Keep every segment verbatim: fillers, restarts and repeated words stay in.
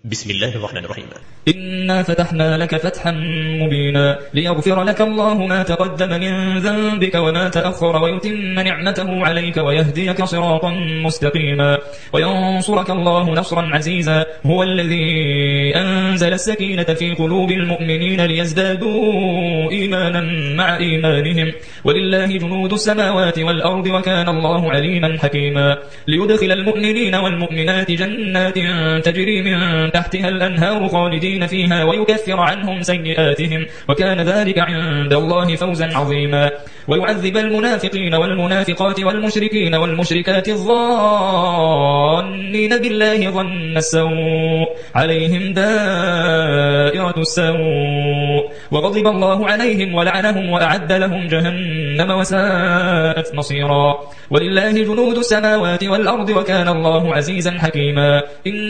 بسم الله الرحمن الرحيم. إنا فتحنا لك فتحا مبينا ليغفر لك الله ما تقدم من ذنبك وما تأخر ويتم نعمته عليك ويهديك صراطا مستقيما وينصرك الله نصرا عزيزا. هو الذي أنزل السكينة في قلوب المؤمنين ليزدادوا إيمانا مع إيمانهم ولله جنود السماوات والأرض وكان الله عليما حكيما. ليدخل المؤمنين والمؤمنات جنات تجري من تحتها الأنهار خالدين فيها ويكفر عنهم سيئاتهم وكان ذلك عند الله فوزا عظيما. ويعذب المنافقين والمنافقات والمشركين والمشركات الظانين بالله ظن السوء عليهم دائرة السوء وغضب الله عليهم ولعنهم وأعد لهم جهنم وساءت مصيرا. ولله جنود السماوات والأرض وكان الله عزيزا حكيما.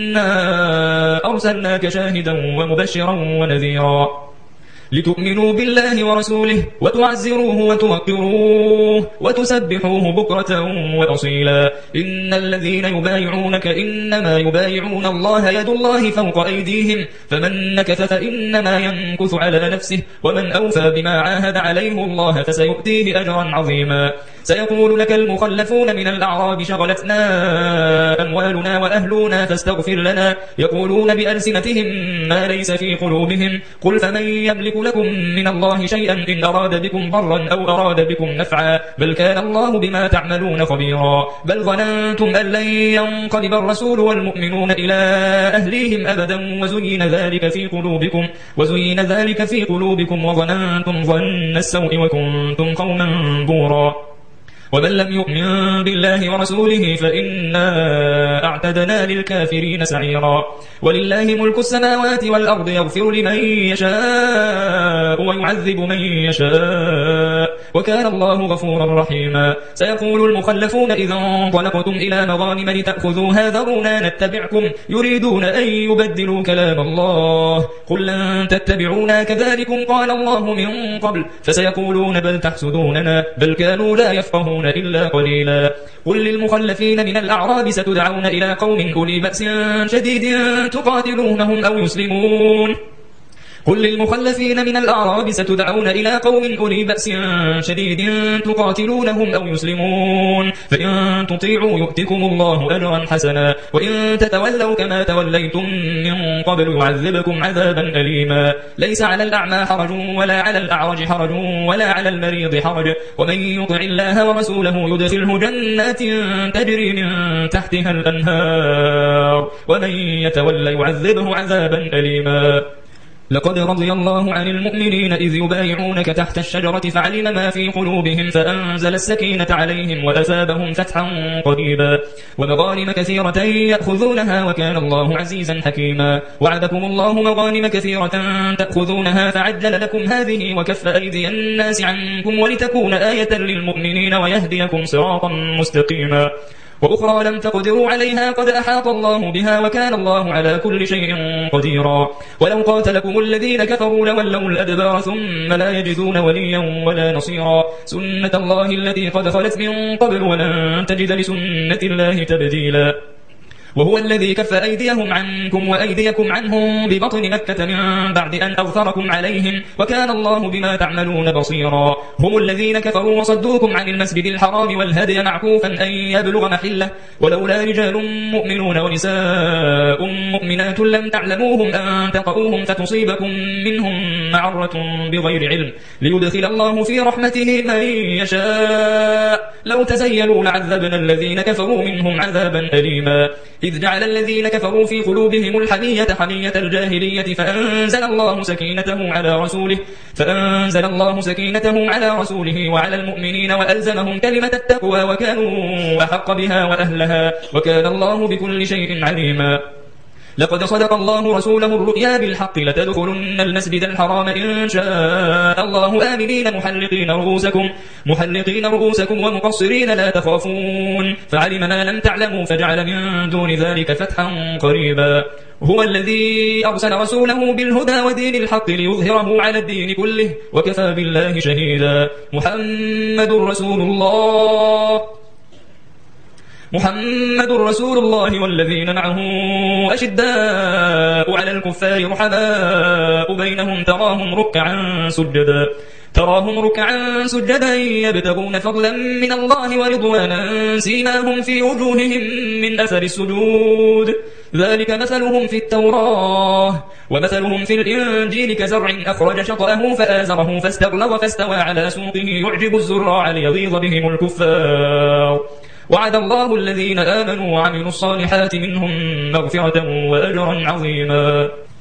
إنا أرسلناك شاهدا ومبشرا ونذيرا لتؤمنوا بالله ورسوله وتعزروه وتوقروه وتسبحوه بكرة وأصيلا. إن الذين يبايعونك إنما يبايعون الله يد الله فوق أيديهم فمن نكث فإنما ينكث على نفسه ومن أوفى بما عاهد عليه الله فسيؤتيه أجرا عظيما. سيقول لك المخلفون من الأعراب شغلتنا أموالنا وأهلنا فاستغفر لنا يقولون بألسنتهم ما ليس في قلوبهم قل فمن يملك لكم من الله شيئا إن أراد بكم ضرا أو أراد بكم نفعا بل كان الله بما تعملون خبيرا. بل ظننتم أن لن ينقلب الرسول والمؤمنون إلى أهليهم أبدا وزين ذلك في قلوبكم وزين ذلك في قلوبكم وظننتم ظن السوء وكنتم قوما بورا. ومن لم يؤمن بالله ورسوله فإنا أعتدنا للكافرين سعيرا. ولله ملك السماوات والأرض يغفر لمن يشاء ويعذب من يشاء وكان الله غفورا رحيما. سيقول المخلفون إذا انطلقتم إلى مغانم لتأخذوها ذرونا نتبعكم يريدون أن يبدلوا كلام الله قل لن تتبعونا كذلكم قال الله من قبل فسيقولون بل تحسدوننا بل كانوا لا يفقهون إلا قليلا. قل للمخلفين من الأعراب ستدعون إلى قوم أولي بأس شديد تقاتلونهم أو يسلمون قل للمخلفين من الأعراب ستدعون إلى قوم أولي بأس شديد تقاتلونهم أو يسلمون فإن تطيعوا يؤتكم الله أجرا حسنا وإن تتولوا كما توليتم من قبل يعذبكم عذابا أليما. ليس على الأعمى حرج ولا على الأعرج حرج ولا على المريض حرج ومن يطع الله ورسوله يدخله جنات تجري من تحتها الأنهار ومن يتولى يعذبه عذابا أليما. لقد رضي الله عن المؤمنين إذ يبايعونك تحت الشجرة فعلم ما في قلوبهم فأنزل السكينة عليهم وأثابهم فتحا قريبا ومغانم كثيرة يأخذونها وكان الله عزيزا حكيما. وعدكم الله مغانم كثيرة تأخذونها فعجل لكم هذه وكف أيدي الناس عنكم ولتكون آية للمؤمنين ويهديكم صراطا مستقيما. وأخرى لم تقدروا عليها قد أحاط الله بها وكان الله على كل شيء قديرا. ولو قاتلكم الذين كفروا لولوا الأدبار ثم لا يجدون وليا ولا نصيرا. سنة الله التي قد خلت من قبل ولن تجد لسنة الله تبديلا. وهو الذي كف أيديهم عنكم وأيديكم عنهم ببطن مكة من بعد أن أظفركم عليهم وكان الله بما تعملون بصيرا. هم الذين كفروا وصدوكم عن المسجد الحرام والهدي معكوفا أن يبلغ محله ولولا رجال مؤمنون ونساء مؤمنات لم تعلموهم أن تطؤوهم فتصيبكم منهم معرة بغير علم ليدخل الله في رحمته من يشاء. لو تزيلوا لعذبنا الذين كفروا منهم عذابا أليما. إذ جعل الذين كفروا في قلوبهم الحمية حمية الجاهلية فأنزل الله سكينته على رسوله فأنزل الله سكينته على رسوله وعلى المؤمنين وألزمهم كلمة التقوى وكانوا أحق بها وأهلها وكان الله بكل شيء عليما. لقد صدق الله رسوله الرؤيا بالحق لتدخلن المسجد الحرام إن شاء الله آمنين محلقين رؤوسكم محلقين رؤوسكم ومقصرين لا تخافون فعلم ما لم تعلموا فجعل من دون ذلك فتحا قريبا. هو الذي أرسل رسوله بالهدى ودين الحق ليظهره على الدين كله وكفى بالله شهيدا. محمد رسول الله محمد رسول الله والذين معه أشداء الأحباء على الكفار رحماء بينهم تراهم ركعا سجدا تراهم ركعا سجدا يبتغون فضلا من الله ورضوانا سيماهم في وجوههم من أثر السجود ذلك مثلهم في التوراة ومثلهم في الإنجيل كزرع أخرج شطأه فآزره فاستغلظ فاستوى على سوقه يعجب الزراع ليغيظ بهم الكفار وعد الله الذين آمنوا وعملوا الصالحات منهم مغفرة وأجرا عظيما.